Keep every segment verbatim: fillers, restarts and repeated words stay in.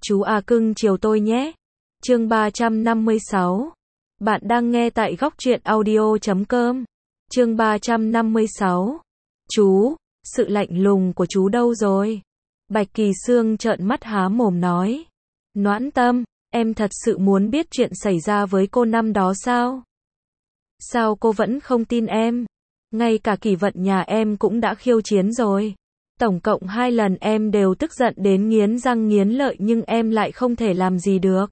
Chú à cưng chiều tôi nhé. Chương ba trăm năm mươi sáu. Bạn đang nghe tại góc truyện audio chấm com. Chương ba trăm năm mươi sáu. Chú, sự lạnh lùng của chú đâu rồi? Bạch Kỳ Sương trợn mắt há mồm nói. Noãn Tâm, em thật sự muốn biết chuyện xảy ra với cô năm đó sao? Sao cô vẫn không tin em? Ngay cả kỷ vận nhà em cũng đã khiêu chiến rồi. Tổng cộng hai lần em đều tức giận đến nghiến răng nghiến lợi nhưng em lại không thể làm gì được.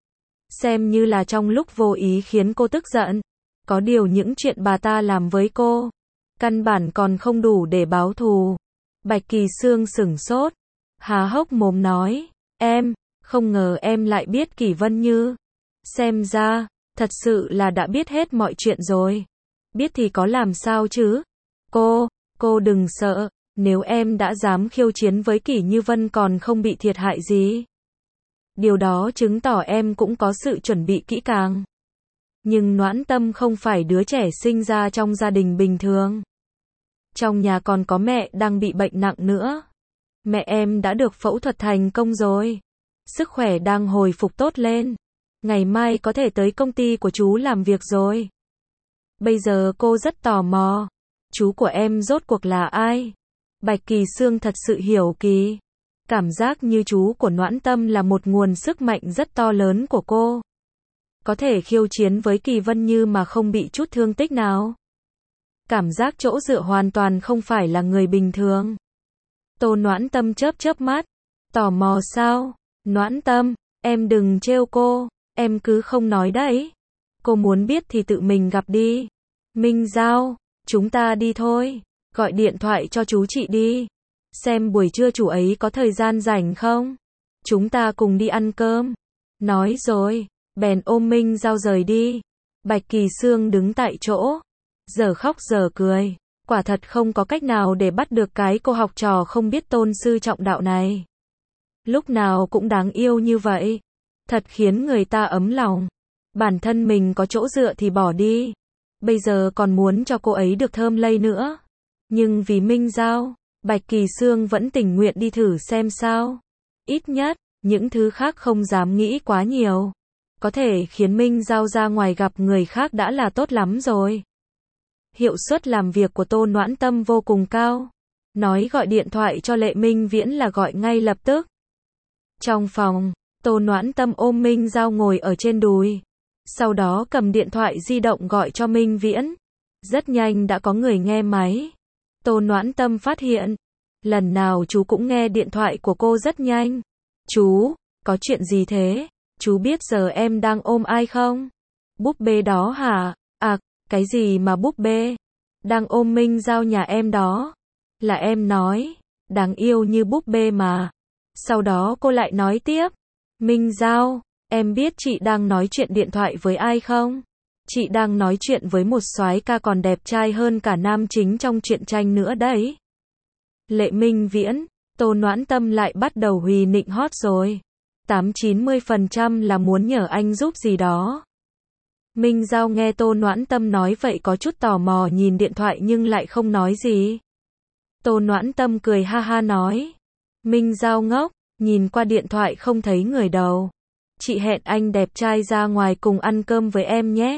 Xem như là trong lúc vô ý khiến cô tức giận. Có điều những chuyện bà ta làm với cô, căn bản còn không đủ để báo thù. Bạch Kỳ Sương sửng sốt, há hốc mồm nói, em, không ngờ em lại biết Kỷ Vân Như. Xem ra, thật sự là đã biết hết mọi chuyện rồi. Biết thì có làm sao chứ? Cô, cô đừng sợ, nếu em đã dám khiêu chiến với Kỷ Như Vân còn không bị thiệt hại gì. Điều đó chứng tỏ em cũng có sự chuẩn bị kỹ càng. Nhưng Noãn Tâm không phải đứa trẻ sinh ra trong gia đình bình thường. Trong nhà còn có mẹ đang bị bệnh nặng nữa. Mẹ em đã được phẫu thuật thành công rồi. Sức khỏe đang hồi phục tốt lên. Ngày mai có thể tới công ty của chú làm việc rồi. Bây giờ cô rất tò mò. Chú của em rốt cuộc là ai? Bạch Kỳ Sương thật sự hiểu kỳ. Cảm giác như chú của Noãn Tâm là một nguồn sức mạnh rất to lớn của cô. Có thể khiêu chiến với Kỳ Vân Như mà không bị chút thương tích nào. Cảm giác chỗ dựa hoàn toàn không phải là người bình thường. Tô Noãn Tâm chớp chớp mắt. Tò mò sao? Noãn Tâm, em đừng trêu cô. Em cứ không nói đấy. Cô muốn biết thì tự mình gặp đi. Minh Giao, chúng ta đi thôi. Gọi điện thoại cho chú chị đi. Xem buổi trưa chú ấy có thời gian rảnh không? Chúng ta cùng đi ăn cơm. Nói rồi, bèn ôm Minh Giao rời đi. Bạch Kỳ Sương đứng tại chỗ. Giờ khóc giờ cười. Quả thật không có cách nào để bắt được cái cô học trò không biết tôn sư trọng đạo này. Lúc nào cũng đáng yêu như vậy. Thật khiến người ta ấm lòng. Bản thân mình có chỗ dựa thì bỏ đi. Bây giờ còn muốn cho cô ấy được thơm lây nữa. Nhưng vì Minh Giao, Bạch Kỳ Sương vẫn tình nguyện đi thử xem sao. Ít nhất, những thứ khác không dám nghĩ quá nhiều. Có thể khiến Minh Giao ra ngoài gặp người khác đã là tốt lắm rồi. Hiệu suất làm việc của Tô Noãn Tâm vô cùng cao. Nói gọi điện thoại cho Lệ Minh Viễn là gọi ngay lập tức. Trong phòng, Tô Noãn Tâm ôm Minh Giao ngồi ở trên đùi. Sau đó cầm điện thoại di động gọi cho Minh Viễn. Rất nhanh đã có người nghe máy. Tô Noãn Tâm phát hiện, lần nào chú cũng nghe điện thoại của cô rất nhanh. Chú, có chuyện gì thế? Chú biết giờ em đang ôm ai không? Búp bê đó hả? À, cái gì mà búp bê? Đang ôm Minh Giao nhà em đó. Là em nói, đáng yêu như búp bê mà. Sau đó cô lại nói tiếp. Minh Giao, em biết chị đang nói chuyện điện thoại với ai không? Chị đang nói chuyện với một soái ca còn đẹp trai hơn cả nam chính trong truyện tranh nữa đấy. Lệ Minh Viễn, Tô Noãn Tâm lại bắt đầu hùy nịnh hót rồi. tám chín mươi phần trăm là muốn nhờ anh giúp gì đó. Minh Giao nghe Tô Noãn Tâm nói vậy có chút tò mò nhìn điện thoại nhưng lại không nói gì. Tô Noãn Tâm cười ha ha nói. Minh Giao ngốc, nhìn qua điện thoại không thấy người đâu. Chị hẹn anh đẹp trai ra ngoài cùng ăn cơm với em nhé.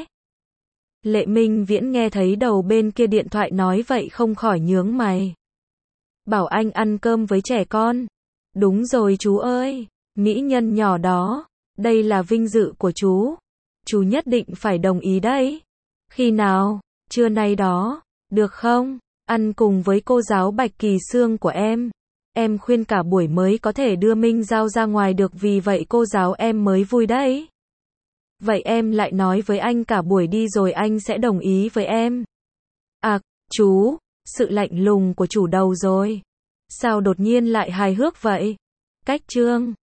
Lệ Minh Viễn nghe thấy đầu bên kia điện thoại nói vậy không khỏi nhướng mày. Bảo anh ăn cơm với trẻ con. Đúng rồi chú ơi, mỹ nhân nhỏ đó, đây là vinh dự của chú. Chú nhất định phải đồng ý đấy. Khi nào? Trưa nay đó, được không? Ăn cùng với cô giáo Bạch Kỳ Sương của em. Em khuyên cả buổi mới có thể đưa Minh Giao ra ngoài được vì vậy cô giáo em mới vui đấy. Vậy em lại nói với anh cả buổi đi rồi anh sẽ đồng ý với em. À, chú, sự lạnh lùng của chủ đầu rồi. Sao đột nhiên lại hài hước vậy? Cách chương